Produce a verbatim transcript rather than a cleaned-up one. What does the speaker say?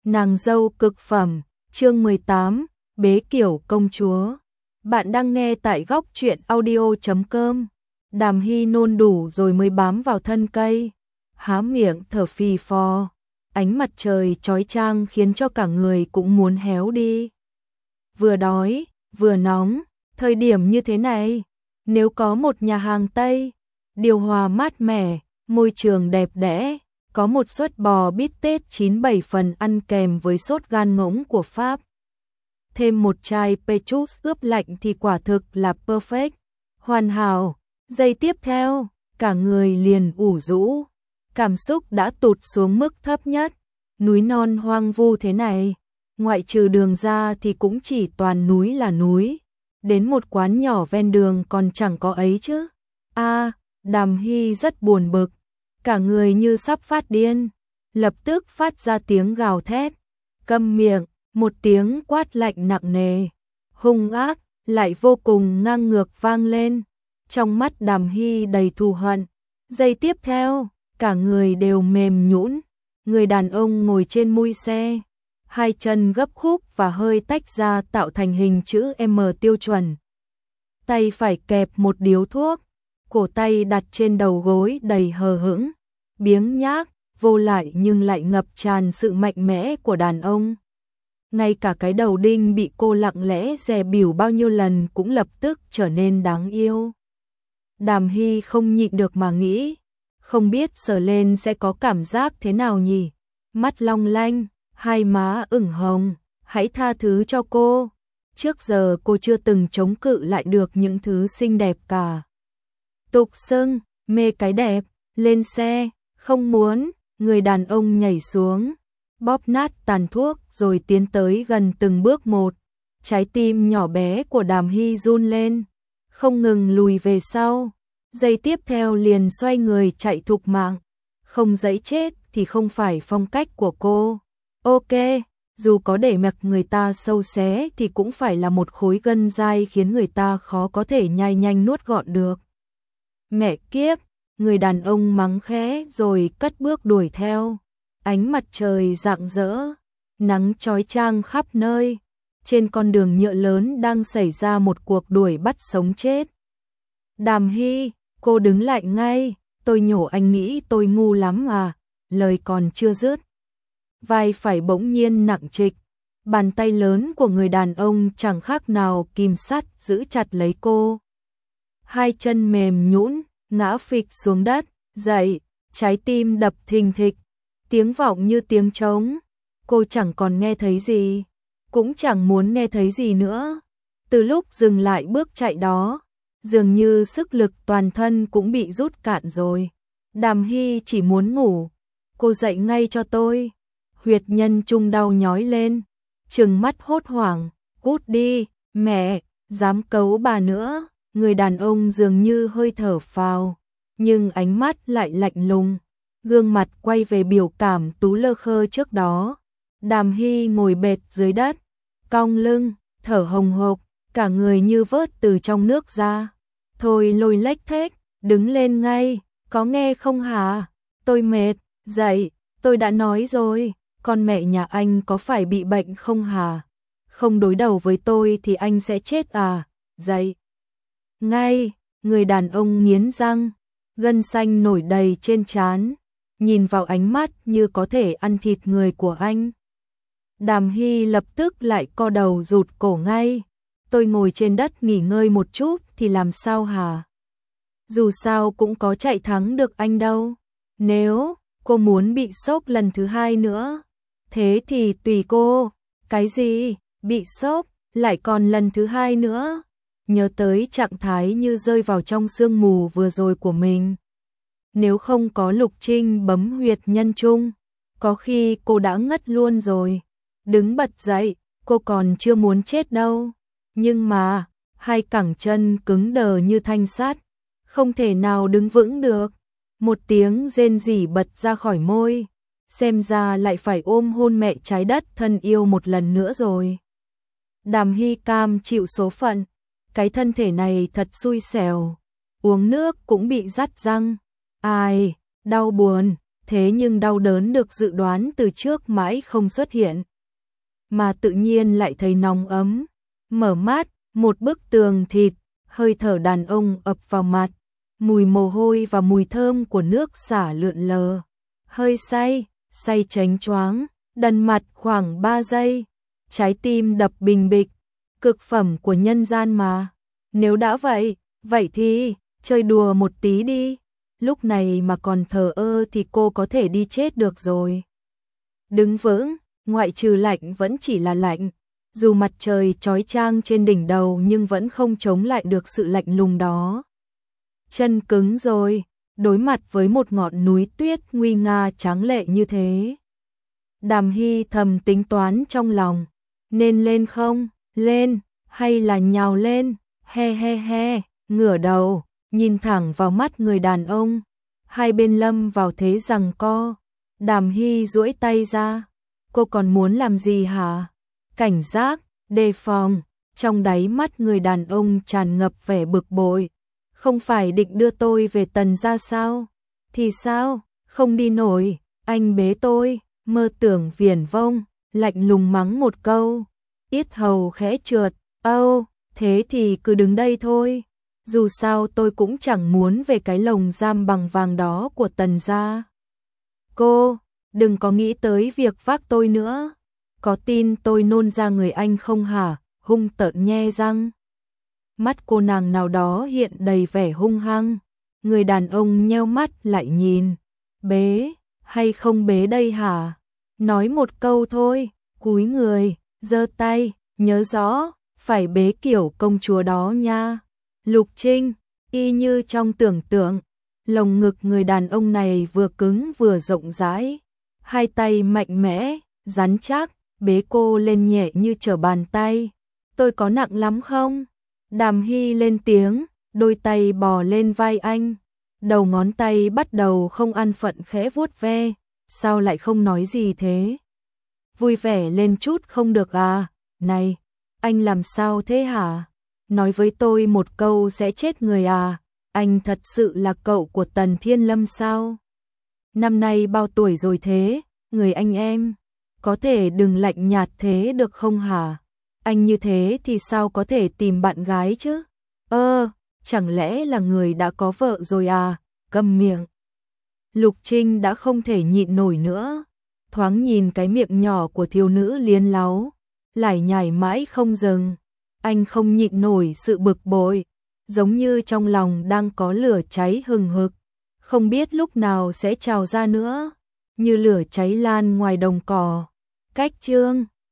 Nàng dâu cực phẩm, chương mười tám, bế kiểu công chúa. Bạn đang nghe tại góc truyện audio chấm com. Đàm Hy nôn đủ rồi mới bám vào thân cây, há miệng thở phì phò. Ánh mặt trời chói chang khiến cho cả người cũng muốn héo đi. Vừa đói, vừa nóng, thời điểm như thế này, nếu có một nhà hàng Tây, điều hòa mát mẻ, môi trường đẹp đẽ, có một suất bò bít tết chín bảy phần ăn kèm với sốt gan ngỗng của Pháp. Thêm một chai Petrus ướp lạnh thì quả thực là perfect, hoàn hảo. Giây tiếp theo, cả người liền ủ rũ, cảm xúc đã tụt xuống mức thấp nhất. Núi non hoang vu thế này, ngoại trừ đường ra thì cũng chỉ toàn núi là núi. Đến một quán nhỏ ven đường còn chẳng có ấy chứ. A, Đàm Hy rất buồn bực, cả người như sắp phát điên, lập tức phát ra tiếng gào thét. Câm miệng, một tiếng quát lạnh nặng nề, hung ác, lại vô cùng ngang ngược vang lên. Trong mắt Đàm Hy đầy thù hận. Giây tiếp theo, cả người đều mềm nhũn. Người đàn ông ngồi trên mui xe, hai chân gấp khúc và hơi tách ra tạo thành hình chữ M tiêu chuẩn. Tay phải kẹp một điếu thuốc, cổ tay đặt trên đầu gối đầy hờ hững, biếng nhác, vô lại nhưng lại ngập tràn sự mạnh mẽ của đàn ông. Ngay cả cái đầu đinh bị cô lặng lẽ dè bỉu bao nhiêu lần cũng lập tức trở nên đáng yêu. Đàm Hy không nhịn được mà nghĩ, không biết sờ lên sẽ có cảm giác thế nào nhỉ? Mắt long lanh, hai má ửng hồng, hãy tha thứ cho cô. Trước giờ cô chưa từng chống cự lại được những thứ xinh đẹp cả. Tục xưng, mê cái đẹp, lên xe, không muốn. Người đàn ông nhảy xuống, bóp nát tàn thuốc rồi tiến tới gần từng bước một. Trái tim nhỏ bé của Đàm Hy run lên, không ngừng lùi về sau. Giây tiếp theo liền xoay người chạy thục mạng. Không giãy chết thì không phải phong cách của cô. Ok, dù có để mặc người ta sâu xé thì cũng phải là một khối gân dai khiến người ta khó có thể nhai nhanh nuốt gọn được. Mẹ kiếp, người đàn ông mắng khẽ rồi cất bước đuổi theo. Ánh mặt trời rạng rỡ, nắng chói chang khắp nơi. Trên con đường nhựa lớn đang xảy ra một cuộc đuổi bắt sống chết. Đàm Hy, cô đứng lại ngay. Tôi nhổ anh nghĩ tôi ngu lắm à? Lời còn chưa dứt, vai phải bỗng nhiên nặng trịch. Bàn tay lớn của người đàn ông chẳng khác nào kìm sắt giữ chặt lấy cô. Hai chân mềm nhũn, ngã phịch xuống đất, dậy, trái tim đập thình thịch, tiếng vọng như tiếng trống. Cô chẳng còn nghe thấy gì, cũng chẳng muốn nghe thấy gì nữa. Từ lúc dừng lại bước chạy đó, dường như sức lực toàn thân cũng bị rút cạn rồi. Đàm Hy chỉ muốn ngủ. Cô dậy ngay cho tôi. Huyệt nhân trung đau nhói lên, trừng mắt hốt hoảng. Cút đi, mẹ, dám cấu bà nữa. Người đàn ông dường như hơi thở phào, nhưng ánh mắt lại lạnh lùng, gương mặt quay về biểu cảm tú lơ khơ trước đó. Đàm Hy ngồi bệt dưới đất, cong lưng, thở hồng hộc, cả người như vớt từ trong nước ra. Thôi lôi lếch thếch, đứng lên ngay, có nghe không hả? Tôi mệt, dậy, tôi đã nói rồi, con mẹ nhà anh có phải bị bệnh không hả? Không đối đầu với tôi thì anh sẽ chết à? Dậy. Ngay, người đàn ông nghiến răng, gân xanh nổi đầy trên trán, nhìn vào ánh mắt như có thể ăn thịt người của anh. Đàm Hy lập tức lại co đầu rụt cổ ngay. Tôi ngồi trên đất nghỉ ngơi một chút thì làm sao hả? Dù sao cũng có chạy thắng được anh đâu. Nếu cô muốn bị sốc lần thứ hai nữa, thế thì tùy cô. Cái gì? Bị sốc, lại còn lần thứ hai nữa? Nhớ tới trạng thái như rơi vào trong sương mù vừa rồi của mình. Nếu không có Lục Trinh bấm huyệt nhân trung, có khi cô đã ngất luôn rồi. Đứng bật dậy, cô còn chưa muốn chết đâu. Nhưng mà, hai cẳng chân cứng đờ như thanh sắt, không thể nào đứng vững được. Một tiếng rên rỉ bật ra khỏi môi, xem ra lại phải ôm hôn mẹ trái đất thân yêu một lần nữa rồi. Đàm Hy cam chịu số phận, cái thân thể này thật xui xẻo, uống nước cũng bị rắt răng. Ai, đau buồn, thế nhưng đau đớn được dự đoán từ trước mãi không xuất hiện. Mà tự nhiên lại thấy nóng ấm, mở mắt, một bức tường thịt, hơi thở đàn ông ập vào mặt, mùi mồ hôi và mùi thơm của nước xả lượn lờ. Hơi say, say chánh choáng, đần mặt khoảng ba giây, trái tim đập bình bịch, cực phẩm của nhân gian mà. Nếu đã vậy, vậy thì, chơi đùa một tí đi. Lúc này mà còn thờ ơ thì cô có thể đi chết được rồi. Đứng vững, ngoại trừ lạnh vẫn chỉ là lạnh. Dù mặt trời chói chang trên đỉnh đầu nhưng vẫn không chống lại được sự lạnh lùng đó. Chân cứng rồi, đối mặt với một ngọn núi tuyết nguy nga tráng lệ như thế. Đàm Hy thầm tính toán trong lòng, nên lên không, lên, hay là nhào lên, he he he, ngửa đầu, nhìn thẳng vào mắt người đàn ông, hai bên lâm vào thế giằng co. Đàm Hy duỗi tay ra, cô còn muốn làm gì hả? Cảnh giác, đề phòng, trong đáy mắt người đàn ông tràn ngập vẻ bực bội. Không phải định đưa tôi về Tần gia sao? Thì sao? Không đi nổi, anh bế tôi, mơ tưởng viển vông, lạnh lùng mắng một câu. Yết hầu khẽ trượt, âu, thế thì cứ đứng đây thôi. Dù sao tôi cũng chẳng muốn về cái lồng giam bằng vàng đó của Tần gia. Cô, đừng có nghĩ tới việc vác tôi nữa. Có tin tôi nôn ra người anh không hả? Hung tợn nhe răng. Mắt cô nàng nào đó hiện đầy vẻ hung hăng. Người đàn ông nheo mắt lại nhìn. Bế, hay không bế đây hả? Nói một câu thôi, cúi người, giơ tay, nhớ rõ, phải bế kiểu công chúa đó nha. Lục Trinh, y như trong tưởng tượng, lồng ngực người đàn ông này vừa cứng vừa rộng rãi. Hai tay mạnh mẽ, rắn chắc, bế cô lên nhẹ như trở bàn tay. Tôi có nặng lắm không? Đàm Hy lên tiếng, đôi tay bò lên vai anh. Đầu ngón tay bắt đầu không an phận khẽ vuốt ve. Sao lại không nói gì thế? Vui vẻ lên chút không được à? Này, anh làm sao thế hả? Nói với tôi một câu sẽ chết người à? Anh thật sự là cậu của Tần Thiên Lâm sao? Năm nay bao tuổi rồi thế? Người anh em, có thể đừng lạnh nhạt thế được không hả? Anh như thế thì sao có thể tìm bạn gái chứ? Ơ, chẳng lẽ là người đã có vợ rồi à? Câm miệng. Lục Trinh đã không thể nhịn nổi nữa. Thoáng nhìn cái miệng nhỏ của thiếu nữ liến láu, lải nhải mãi không dừng. Anh không nhịn nổi sự bực bội, giống như trong lòng đang có lửa cháy hừng hực, không biết lúc nào sẽ trào ra nữa, như lửa cháy lan ngoài đồng cỏ. Cách chương